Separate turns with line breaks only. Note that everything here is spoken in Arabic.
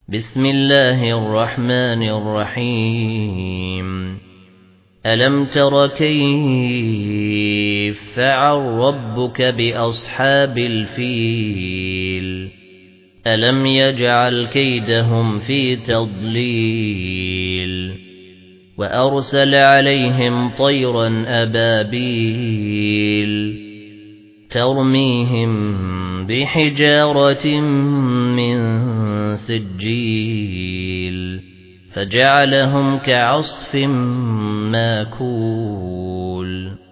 بسم الله الرحمن الرحيم ألم تر كيف فعل ربك بأصحاب الفيل ألم يجعل كيدهم في تضليل وأرسل عليهم طيرا أبابيل ترميهم بحجارة من سجيل فجعلهم كعصف ماكول